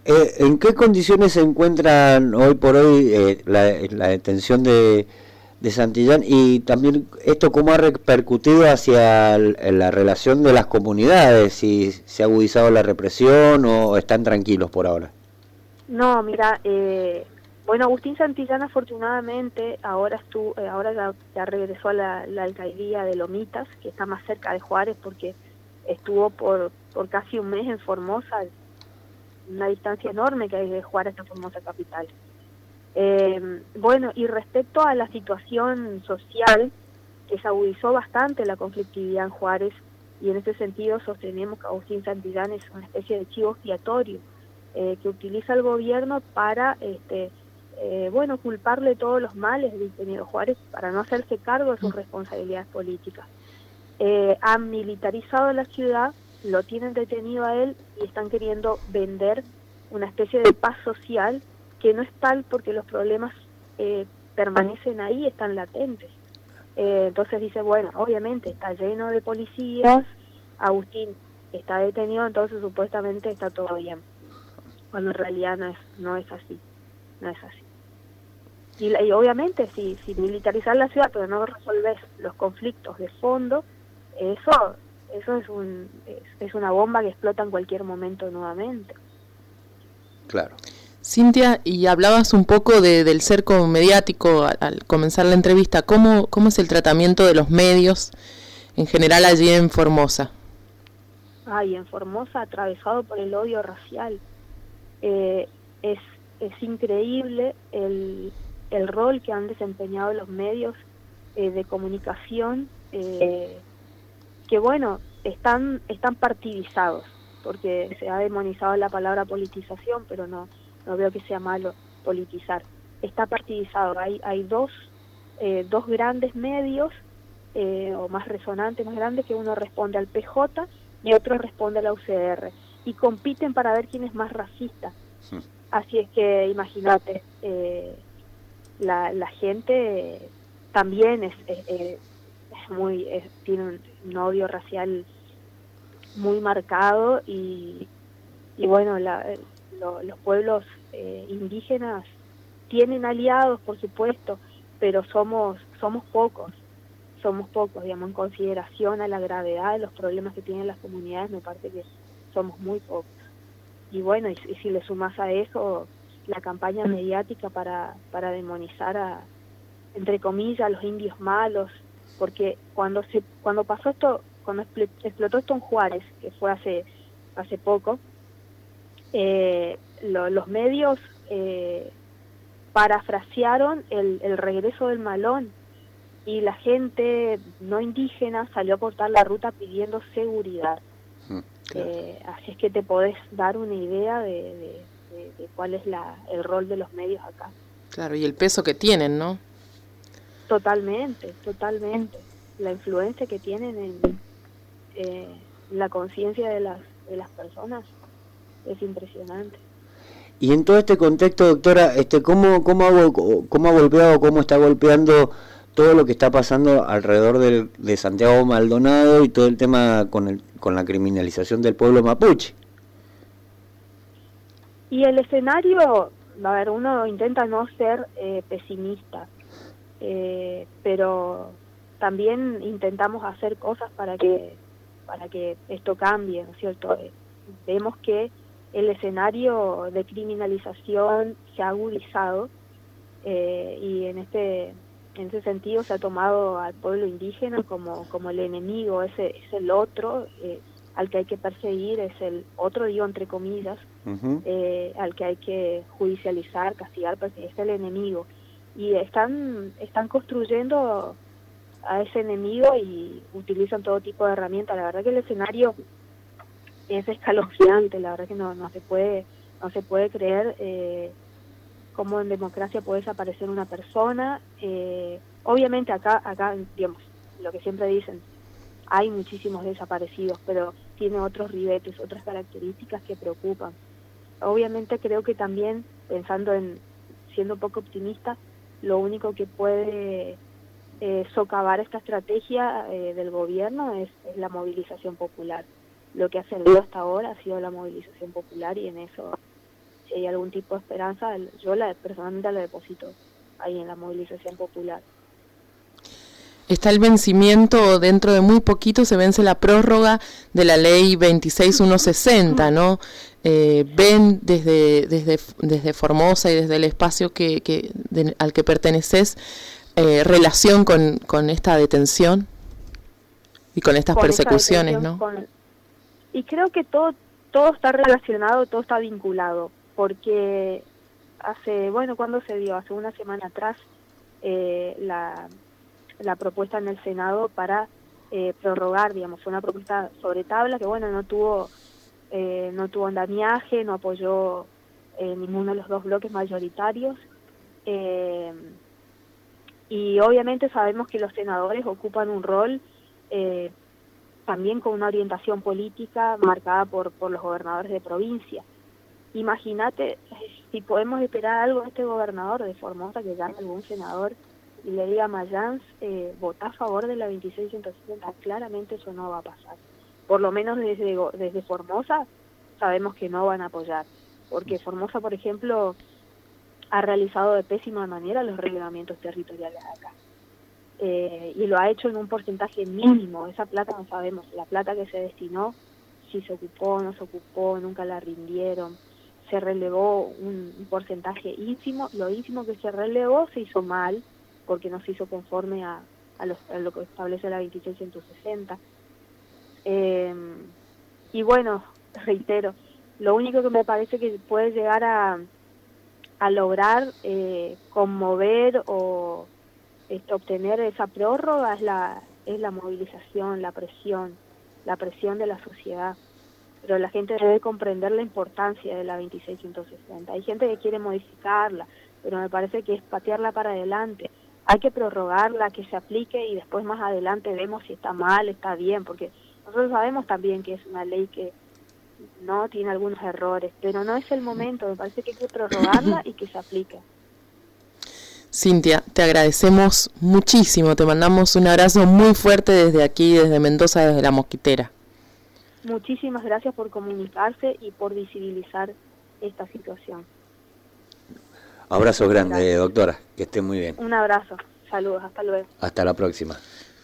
¿En qué condiciones se encuentran hoy por hoy la detención de Santillán, y también esto cómo ha repercutido hacia la relación de las comunidades, si se ha agudizado la represión o están tranquilos por ahora? No, mira, bueno, Agustín Santillán afortunadamente ahora ya regresó a la alcaldía de Lomitas, que está más cerca de Juárez, porque estuvo por casi un mes en Formosa, una distancia enorme que hay de Juárez a Formosa capital. Bueno, y respecto a la situación social, que se agudizó bastante la conflictividad en Juárez, y en ese sentido sostenemos que Agustín Santillán es una especie de chivo expiatorio que utiliza el gobierno para, bueno, culparle todos los males del ingeniero Juárez para no hacerse cargo de sus responsabilidades políticas. Han militarizado la ciudad, lo tienen detenido a él y están queriendo vender una especie de paz social que no es tal, porque los problemas permanecen ahí, están latentes. Entonces dice, bueno, obviamente está lleno de policías, Agustín está detenido, entonces supuestamente está todo bien, cuando en realidad no es así. Y obviamente si militarizar la ciudad pero no resolves los conflictos de fondo, eso es una bomba que explota en cualquier momento nuevamente. Claro. Cintia, y hablabas un poco del cerco mediático al comenzar la entrevista. ¿Cómo es el tratamiento de los medios en general allí en Formosa? Y en Formosa, atravesado por el odio racial. Es increíble el rol que han desempeñado los medios de comunicación, que bueno, están partidizados, porque se ha demonizado la palabra politización, pero no veo que sea malo politizar. Está partidizado, hay dos grandes medios, o más resonantes, más grandes, que uno responde al PJ y otro responde a la UCR, y compiten para ver quién es más racista. Así es que imagínate, la gente también tiene un odio racial muy marcado, y bueno, los pueblos indígenas tienen aliados, por supuesto, pero somos pocos, digamos, en consideración a la gravedad de los problemas que tienen las comunidades. Me parece que somos muy pocos. Y bueno, y si le sumas a eso la campaña mediática para demonizar entre comillas, a los indios malos, porque cuando pasó esto, cuando explotó esto en Juárez, que fue hace poco, los medios parafrasearon el regreso del Malón, y la gente no indígena salió a cortar la ruta pidiendo seguridad. Claro. Así es que te podés dar una idea de cuál es el rol de los medios acá. Claro, y el peso que tienen, ¿no? Totalmente. La influencia que tienen en la conciencia de las personas es impresionante. Y en todo este contexto, doctora, ¿cómo ha golpeado, cómo está golpeando todo lo que está pasando alrededor de Santiago Maldonado y todo el tema con la criminalización del pueblo mapuche? Y el escenario, a ver, uno intenta no ser pesimista, pero también intentamos hacer cosas para que esto cambie, ¿no es cierto? Vemos que el escenario de criminalización se ha agudizado, y en ese sentido se ha tomado al pueblo indígena como el enemigo, es el otro al que hay que perseguir, es el otro, digo entre comillas, al que hay que judicializar, castigar, porque es el enemigo. Y están construyendo a ese enemigo y utilizan todo tipo de herramientas. La verdad que el escenario es escalofriante, la verdad que no se puede creer cómo en democracia puede desaparecer una persona. Obviamente acá, digamos, lo que siempre dicen, hay muchísimos desaparecidos, pero tiene otros ribetes, otras características que preocupan. Obviamente creo que también, siendo un poco optimista, lo único que puede socavar esta estrategia del gobierno es la movilización popular. Lo que ha servido hasta ahora ha sido la movilización popular, y en eso si hay algún tipo de esperanza, yo personalmente la deposito ahí en la movilización popular. Está el vencimiento, dentro de muy poquito se vence la prórroga de la ley 26160, ¿no? ¿Ven desde Formosa y desde el espacio al que perteneces relación con esta detención y con estas persecuciones, ¿no? Y creo que todo está relacionado, todo está vinculado, porque ¿cuándo se dio? Hace una semana atrás la propuesta en el Senado para prorrogar, digamos, fue una propuesta sobre tabla que no tuvo andamiaje, no apoyó ninguno de los dos bloques mayoritarios, y obviamente sabemos que los senadores ocupan un rol también con una orientación política marcada por los gobernadores de provincia. Imagínate si podemos esperar algo de este gobernador de Formosa, que llame a algún senador y le diga a Mayans, votá a favor de la 26160, claramente eso no va a pasar. Por lo menos desde Formosa sabemos que no van a apoyar, porque Formosa, por ejemplo, ha realizado de pésima manera los relevamientos territoriales acá. Y lo ha hecho en un porcentaje mínimo. Esa plata no sabemos, la plata que se destinó, si se ocupó, no se ocupó, nunca la rindieron. Se relevó un porcentaje ínfimo, lo ínfimo que se relevó se hizo mal, porque no se hizo conforme a lo que establece la 26160. Y reitero, lo único que me parece que puede llegar a lograr conmover o obtener esa prórroga es la movilización, la presión de la sociedad. Pero la gente debe comprender la importancia de la 26160. Hay gente que quiere modificarla, pero me parece que es patearla para adelante. Hay que prorrogarla, que se aplique y después más adelante vemos si está mal, está bien, porque nosotros sabemos también que es una ley que no tiene algunos errores, pero no es el momento. Me parece que hay que prorrogarla y que se aplique. Cintia, te agradecemos muchísimo, te mandamos un abrazo muy fuerte desde aquí, desde Mendoza, desde La Mosquitera. Muchísimas gracias por comunicarse y por visibilizar esta situación. Abrazo grande, doctora, que esté muy bien. Un abrazo, saludos, hasta luego. Hasta la próxima.